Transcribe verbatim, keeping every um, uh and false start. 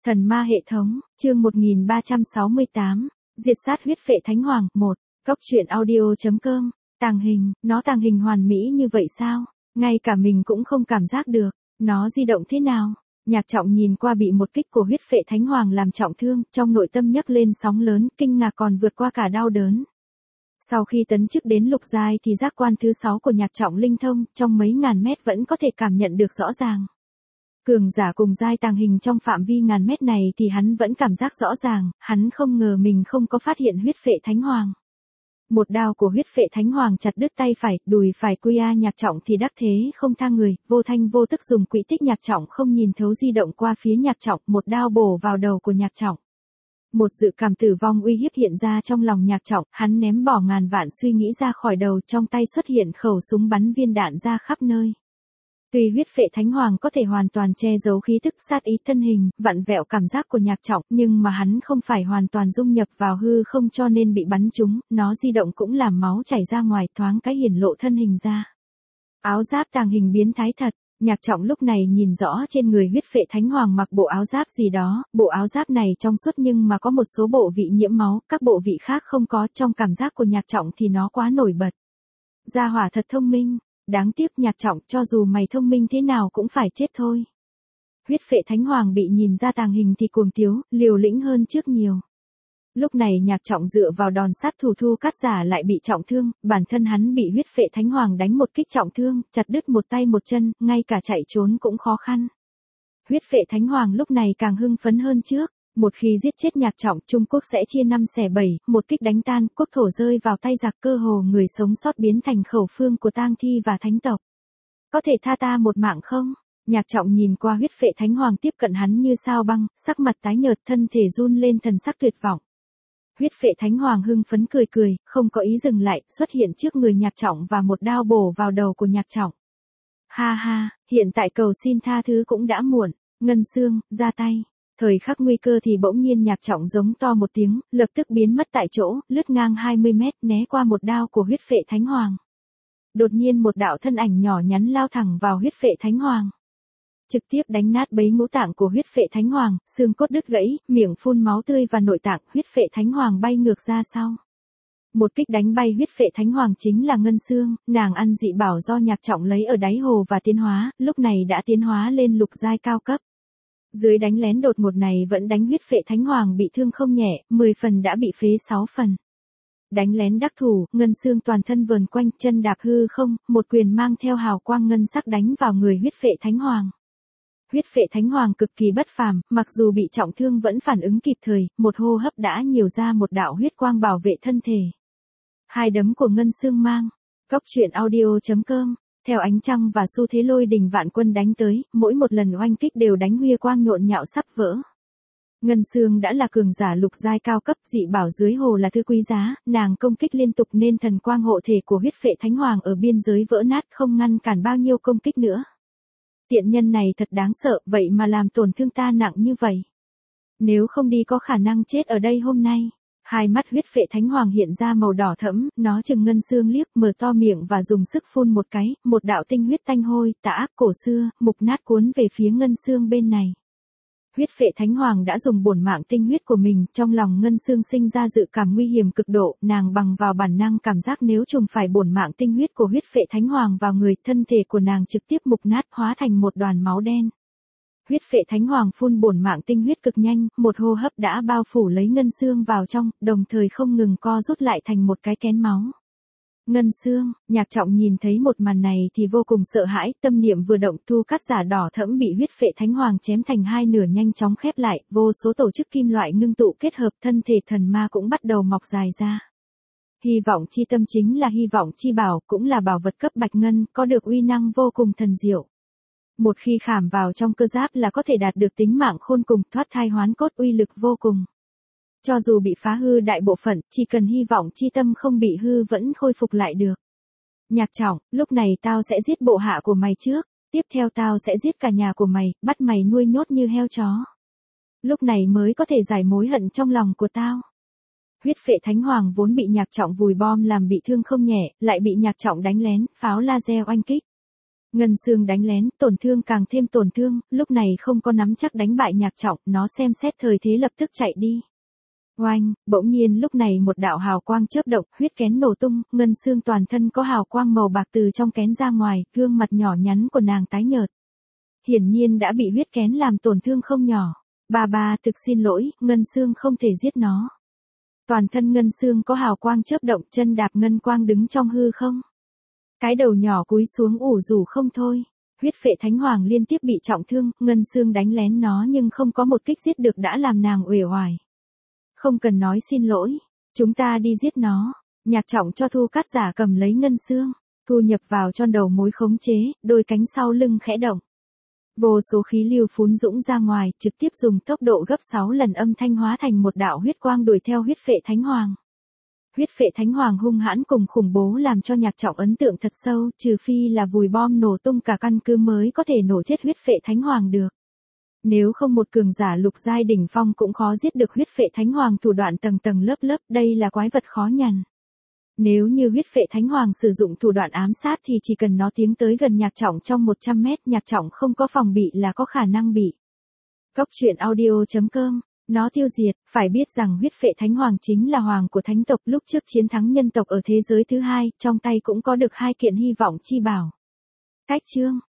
Thần ma hệ thống, chương một nghìn ba trăm sáu mươi tám, diệt sát huyết phệ thánh hoàng, một, góc truyện audio.com, tàng hình, nó tàng hình hoàn mỹ như vậy sao? Ngay cả mình cũng không cảm giác được, nó di động thế nào? Nhạc Trọng nhìn qua bị một kích của huyết phệ thánh hoàng làm trọng thương, trong nội tâm nhấc lên sóng lớn, kinh ngạc còn vượt qua cả đau đớn. Sau khi tấn chức đến lục giai thì giác quan thứ sáu của Nhạc Trọng linh thông, trong mấy ngàn mét vẫn có thể cảm nhận được rõ ràng. Cường giả cùng giai tàng hình trong phạm vi ngàn mét này thì hắn vẫn cảm giác rõ ràng, hắn không ngờ mình không có phát hiện huyết phệ thánh hoàng. Một đao của huyết phệ thánh hoàng chặt đứt tay phải, đùi phải quy a Nhạc Trọng thì đắc thế không tha người, vô thanh vô tức dùng quỹ tích Nhạc Trọng không nhìn thấu di động qua phía Nhạc Trọng, một đao bổ vào đầu của Nhạc Trọng. Một dự cảm tử vong uy hiếp hiện ra trong lòng Nhạc Trọng, hắn ném bỏ ngàn vạn suy nghĩ ra khỏi đầu, trong tay xuất hiện khẩu súng bắn viên đạn ra khắp nơi. Tuy huyết phệ thánh hoàng có thể hoàn toàn che giấu khí tức sát ý thân hình, vặn vẹo cảm giác của Nhạc Trọng, nhưng mà hắn không phải hoàn toàn dung nhập vào hư không cho nên bị bắn trúng, nó di động cũng làm máu chảy ra ngoài, thoáng cái hiển lộ thân hình ra. Áo giáp tàng hình biến thái thật, Nhạc Trọng lúc này nhìn rõ trên người huyết phệ thánh hoàng mặc bộ áo giáp gì đó, bộ áo giáp này trong suốt nhưng mà có một số bộ vị nhiễm máu, các bộ vị khác không có, trong cảm giác của Nhạc Trọng thì nó quá nổi bật. Gia hỏa thật thông minh. Đáng tiếc Nhạc Trọng, cho dù mày thông minh thế nào cũng phải chết thôi. Huyết phệ thánh hoàng bị nhìn ra tàng hình thì cuồng tiếu, liều lĩnh hơn trước nhiều. Lúc này Nhạc Trọng dựa vào đòn sát thủ thu cắt giả lại bị trọng thương, bản thân hắn bị huyết phệ thánh hoàng đánh một kích trọng thương, chặt đứt một tay một chân, ngay cả chạy trốn cũng khó khăn. Huyết phệ thánh hoàng lúc này càng hưng phấn hơn trước. Một khi giết chết Nhạc Trọng, Trung Quốc sẽ chia năm xẻ bảy, một kích đánh tan, quốc thổ rơi vào tay giặc, cơ hồ người sống sót biến thành khẩu phương của tang thi và thánh tộc. Có thể tha ta một mạng không? Nhạc Trọng nhìn qua huyết phệ thánh hoàng tiếp cận hắn như sao băng, sắc mặt tái nhợt, thân thể run lên thần sắc tuyệt vọng. Huyết phệ thánh hoàng hưng phấn cười cười, không có ý dừng lại, xuất hiện trước người Nhạc Trọng và một đao bổ vào đầu của Nhạc Trọng. Ha ha, hiện tại cầu xin tha thứ cũng đã muộn, Ngân Xương, ra tay. Thời khắc nguy cơ thì bỗng nhiên Nhạc Trọng giống to một tiếng, lập tức biến mất tại chỗ, lướt ngang hai mươi mét, né qua một đao của huyết phệ thánh hoàng. Đột nhiên một đạo thân ảnh nhỏ nhắn lao thẳng vào huyết phệ thánh hoàng. Trực tiếp đánh nát bấy ngũ tạng của huyết phệ thánh hoàng, xương cốt đứt gãy, miệng phun máu tươi và nội tạng, huyết phệ thánh hoàng bay ngược ra sau. Một kích đánh bay huyết phệ thánh hoàng chính là Ngân Xương, nàng ăn dị bảo do Nhạc Trọng lấy ở đáy hồ và tiến hóa, lúc này đã tiến hóa lên lục giai cao cấp. Dưới đánh lén đột ngột này vẫn đánh huyết phệ thánh hoàng bị thương không nhẹ, mười phần đã bị phế sáu phần. Đánh lén đắc thủ, Ngân Xương toàn thân vờn quanh, chân đạp hư không, một quyền mang theo hào quang ngân sắc đánh vào người huyết phệ thánh hoàng. Huyết phệ thánh hoàng cực kỳ bất phàm, mặc dù bị trọng thương vẫn phản ứng kịp thời, một hô hấp đã nhiều ra một đạo huyết quang bảo vệ thân thể. Hai đấm của Ngân Xương mang. Góc truyện audio.com. Theo ánh trăng và xu thế lôi đình vạn quân đánh tới, mỗi một lần oanh kích đều đánh huy quang nhộn nhạo sắp vỡ. Ngân Xương đã là cường giả lục giai cao cấp, dị bảo dưới hồ là thứ quý giá, nàng công kích liên tục nên thần quang hộ thể của huyết phệ thánh hoàng ở biên giới vỡ nát, không ngăn cản bao nhiêu công kích nữa. Tiện nhân này thật đáng sợ, vậy mà làm tổn thương ta nặng như vậy. Nếu không đi có khả năng chết ở đây hôm nay. Hai mắt huyết phệ thánh hoàng hiện ra màu đỏ thẫm, nó chừng Ngân Xương liếc, mở to miệng và dùng sức phun một cái, một đạo tinh huyết tanh hôi, tà ác cổ xưa, mục nát cuốn về phía Ngân Xương bên này. Huyết phệ thánh hoàng đã dùng bổn mạng tinh huyết của mình, trong lòng Ngân Xương sinh ra dự cảm nguy hiểm cực độ, nàng bằng vào bản năng cảm giác nếu trùng phải bổn mạng tinh huyết của huyết phệ thánh hoàng vào người, thân thể của nàng trực tiếp mục nát hóa thành một đoàn máu đen. Huyết phệ thánh hoàng phun bổn mạng tinh huyết cực nhanh, một hô hấp đã bao phủ lấy Ngân Xương vào trong, đồng thời không ngừng co rút lại thành một cái kén máu. Ngân Xương, Nhạc Trọng nhìn thấy một màn này thì vô cùng sợ hãi, tâm niệm vừa động, thu cắt giả đỏ thẫm bị huyết phệ thánh hoàng chém thành hai nửa nhanh chóng khép lại, vô số tổ chức kim loại ngưng tụ kết hợp, thân thể thần ma cũng bắt đầu mọc dài ra. Hy vọng chi tâm chính là hy vọng chi bảo, cũng là bảo vật cấp bạch ngân, có được uy năng vô cùng thần diệu. Một khi khảm vào trong cơ giáp là có thể đạt được tính mạng khôn cùng, thoát thai hoán cốt, uy lực vô cùng. Cho dù bị phá hư đại bộ phận, chỉ cần hy vọng chi tâm không bị hư vẫn khôi phục lại được. Nhạc Trọng, lúc này tao sẽ giết bộ hạ của mày trước, tiếp theo tao sẽ giết cả nhà của mày, bắt mày nuôi nhốt như heo chó. Lúc này mới có thể giải mối hận trong lòng của tao. Huyết phệ thánh hoàng vốn bị Nhạc Trọng vùi bom làm bị thương không nhẹ, lại bị Nhạc Trọng đánh lén, pháo laser oanh kích. Ngân Xương đánh lén, tổn thương càng thêm tổn thương, lúc này không có nắm chắc đánh bại Nhạc Trọng, nó xem xét thời thế lập tức chạy đi. Oanh, bỗng nhiên lúc này một đạo hào quang chớp động, huyết kén nổ tung, Ngân Xương toàn thân có hào quang màu bạc từ trong kén ra ngoài, gương mặt nhỏ nhắn của nàng tái nhợt. Hiển nhiên đã bị huyết kén làm tổn thương không nhỏ. Bà bà thực xin lỗi, Ngân Xương không thể giết nó. Toàn thân Ngân Xương có hào quang chớp động, chân đạp ngân quang đứng trong hư không. Cái đầu nhỏ cúi xuống ủ rủ không thôi. Huyết phệ thánh hoàng liên tiếp bị trọng thương, Ngân Xương đánh lén nó nhưng không có một kích giết được đã làm nàng uể oải. Không cần nói xin lỗi, chúng ta đi giết nó. Nhạc Trọng cho Thu Cát Giả cầm lấy Ngân Xương, thu nhập vào trong đầu mối khống chế, đôi cánh sau lưng khẽ động. Vô số khí lưu phún dũng ra ngoài, trực tiếp dùng tốc độ gấp sáu lần âm thanh hóa thành một đạo huyết quang đuổi theo huyết phệ thánh hoàng. Huyết phệ thánh hoàng hung hãn cùng khủng bố làm cho Nhạc Trọng ấn tượng thật sâu, trừ phi là vùi bom nổ tung cả căn cứ mới có thể nổ chết huyết phệ thánh hoàng được. Nếu không một cường giả lục giai đỉnh phong cũng khó giết được huyết phệ thánh hoàng, thủ đoạn tầng tầng lớp lớp, đây là quái vật khó nhằn. Nếu như huyết phệ thánh hoàng sử dụng thủ đoạn ám sát thì chỉ cần nó tiến tới gần Nhạc Trọng trong một trăm mét, Nhạc Trọng không có phòng bị là có khả năng bị. Góc truyện audio chấm com, nó tiêu diệt, phải biết rằng huyết phệ thánh hoàng chính là hoàng của thánh tộc, lúc trước chiến thắng nhân tộc ở thế giới thứ hai, trong tay cũng có được hai kiện hy vọng chi bảo. Cách chương